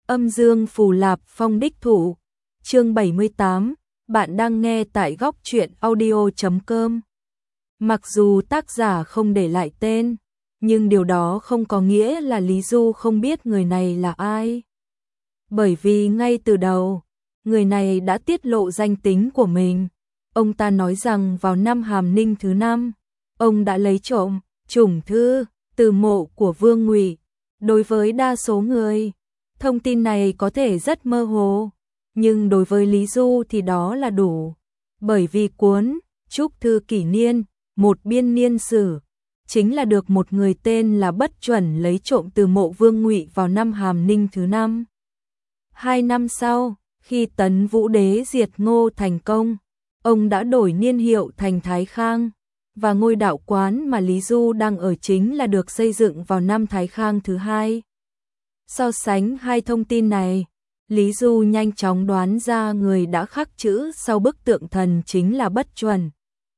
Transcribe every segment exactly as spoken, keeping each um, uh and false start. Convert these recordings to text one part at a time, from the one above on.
Âm dương phù lạp phong đích thủ. Chương bảy mươi tám, bạn đang nghe tại góc truyện audio chấm com. Mặc dù tác giả không để lại tên, nhưng điều đó không có nghĩa là Lý Du không biết người này là ai. Bởi vì ngay từ đầu, người này đã tiết lộ danh tính của mình. Ông ta nói rằng vào năm Hàm Ninh thứ năm, ông đã lấy trộm chủng thư từ mộ của Vương Ngụy. Đối với đa số người, thông tin này có thể rất mơ hồ, nhưng đối với Lý Du thì đó là đủ. Bởi vì cuốn Trúc Thư Kỷ Niên, một biên niên sử, chính là được một người tên là Bất Chuẩn lấy trộm từ mộ Vương Ngụy vào năm Hàm Ninh thứ năm. Hai năm sau, khi Tấn Vũ Đế diệt Ngô thành công, ông đã đổi niên hiệu thành Thái Khang, và ngôi đạo quán mà Lý Du đang ở chính là được xây dựng vào năm Thái Khang thứ hai. So sánh hai thông tin này, Lý Du nhanh chóng đoán ra người đã khắc chữ sau bức tượng thần chính là Bất Chuẩn.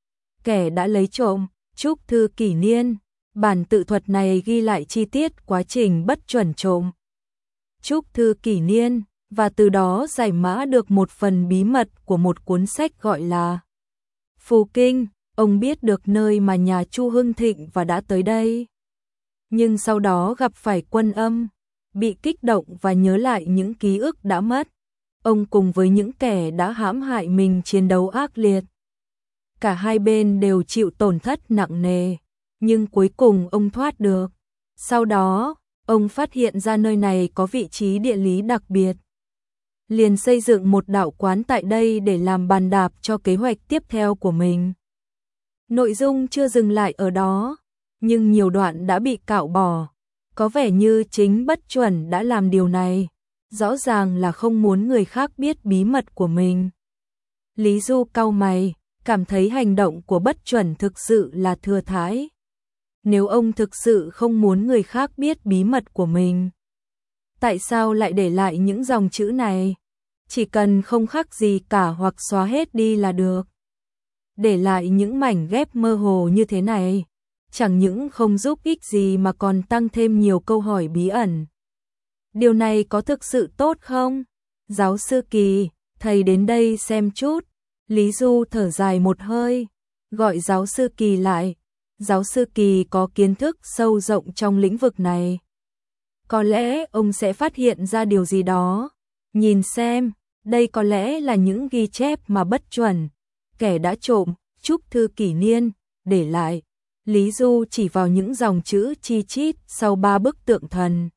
Kẻ đã lấy trộm Trúc Thư Kỷ Niên, bản tự thuật này ghi lại chi tiết quá trình Bất Chuẩn trộm Trúc Thư Kỷ Niên, và từ đó giải mã được một phần bí mật của một cuốn sách gọi là Phù Kinh. Ông biết được nơi mà nhà Chu Hưng Thịnh và đã tới đây. Nhưng sau đó gặp phải Quân Âm, bị kích động và nhớ lại những ký ức đã mất. Ông cùng với những kẻ đã hãm hại mình chiến đấu ác liệt. Cả hai bên đều chịu tổn thất nặng nề, nhưng cuối cùng ông thoát được. Sau đó, ông phát hiện ra nơi này có vị trí địa lý đặc biệt. Liền xây dựng một đạo quán tại đây để làm bàn đạp cho kế hoạch tiếp theo của mình. Nội dung chưa dừng lại ở đó, nhưng nhiều đoạn đã bị cạo bỏ. Có vẻ như chính Bất Chuẩn đã làm điều này, rõ ràng là không muốn người khác biết bí mật của mình. Lý Du cau mày, cảm thấy hành động của Bất Chuẩn thực sự là thừa thãi. Nếu ông thực sự không muốn người khác biết bí mật của mình, tại sao lại để lại những dòng chữ này? Chỉ cần không khắc gì cả hoặc xóa hết đi là được. Để lại những mảnh ghép mơ hồ như thế này, chẳng những không giúp ích gì mà còn tăng thêm nhiều câu hỏi bí ẩn. Điều này có thực sự tốt không? Giáo sư Kỳ, thầy đến đây xem chút. Lý Du thở dài một hơi, gọi giáo sư Kỳ lại. Giáo sư Kỳ có kiến thức sâu rộng trong lĩnh vực này. Có lẽ ông sẽ phát hiện ra điều gì đó. Nhìn xem, đây có lẽ là những ghi chép mà Bất Chuẩn, kẻ đã trộm Trúc Thư Kỷ Niên, để lại. Lý Du chỉ vào những dòng chữ chi chít sau ba bức tượng thần.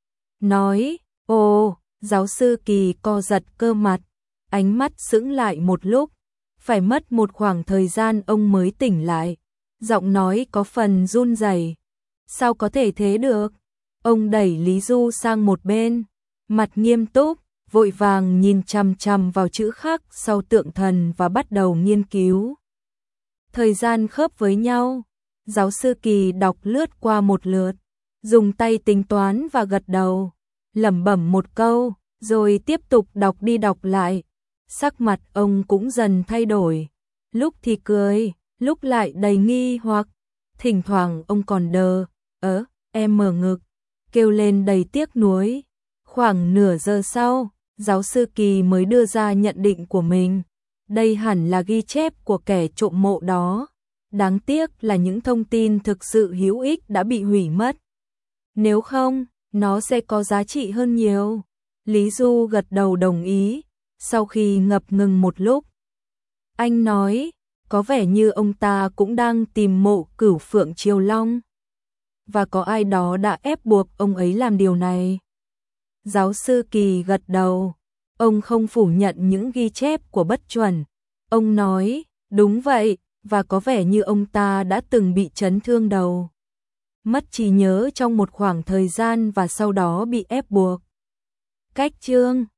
Nói, ồ, giáo sư Kỳ co giật cơ mặt, ánh mắt sững lại một lúc. Phải mất một khoảng thời gian ông mới tỉnh lại. Giọng nói có phần run rẩy. Sao có thể thế được? Ông đẩy Lý Du sang một bên, mặt nghiêm túc, vội vàng nhìn chằm chằm vào chữ khắc sau tượng thần và bắt đầu nghiên cứu. Thời gian khớp với nhau, giáo sư Kỳ đọc lướt qua một lượt, dùng tay tính toán và gật đầu, lẩm bẩm một câu, rồi tiếp tục đọc đi đọc lại. Sắc mặt ông cũng dần thay đổi, lúc thì cười, lúc lại đầy nghi hoặc, thỉnh thoảng ông còn đờ, ớ, em mở ngực, kêu lên đầy tiếc nuối. Khoảng nửa giờ sau, giáo sư Kỳ mới đưa ra nhận định của mình. Đây hẳn là ghi chép của kẻ trộm mộ đó. Đáng tiếc là những thông tin thực sự hữu ích đã bị hủy mất. Nếu không, nó sẽ có giá trị hơn nhiều. Lý Du gật đầu đồng ý, sau khi ngập ngừng một lúc. Anh nói, có vẻ như ông ta cũng đang tìm mộ Cửu Phượng Triều Long. Và có ai đó đã ép buộc ông ấy làm điều này. Giáo sư Kỳ gật đầu, ông không phủ nhận những ghi chép của Bất Chuẩn. Ông nói, đúng vậy, và có vẻ như ông ta đã từng bị chấn thương đầu, mất trí nhớ trong một khoảng thời gian và sau đó bị ép buộc. Cách chương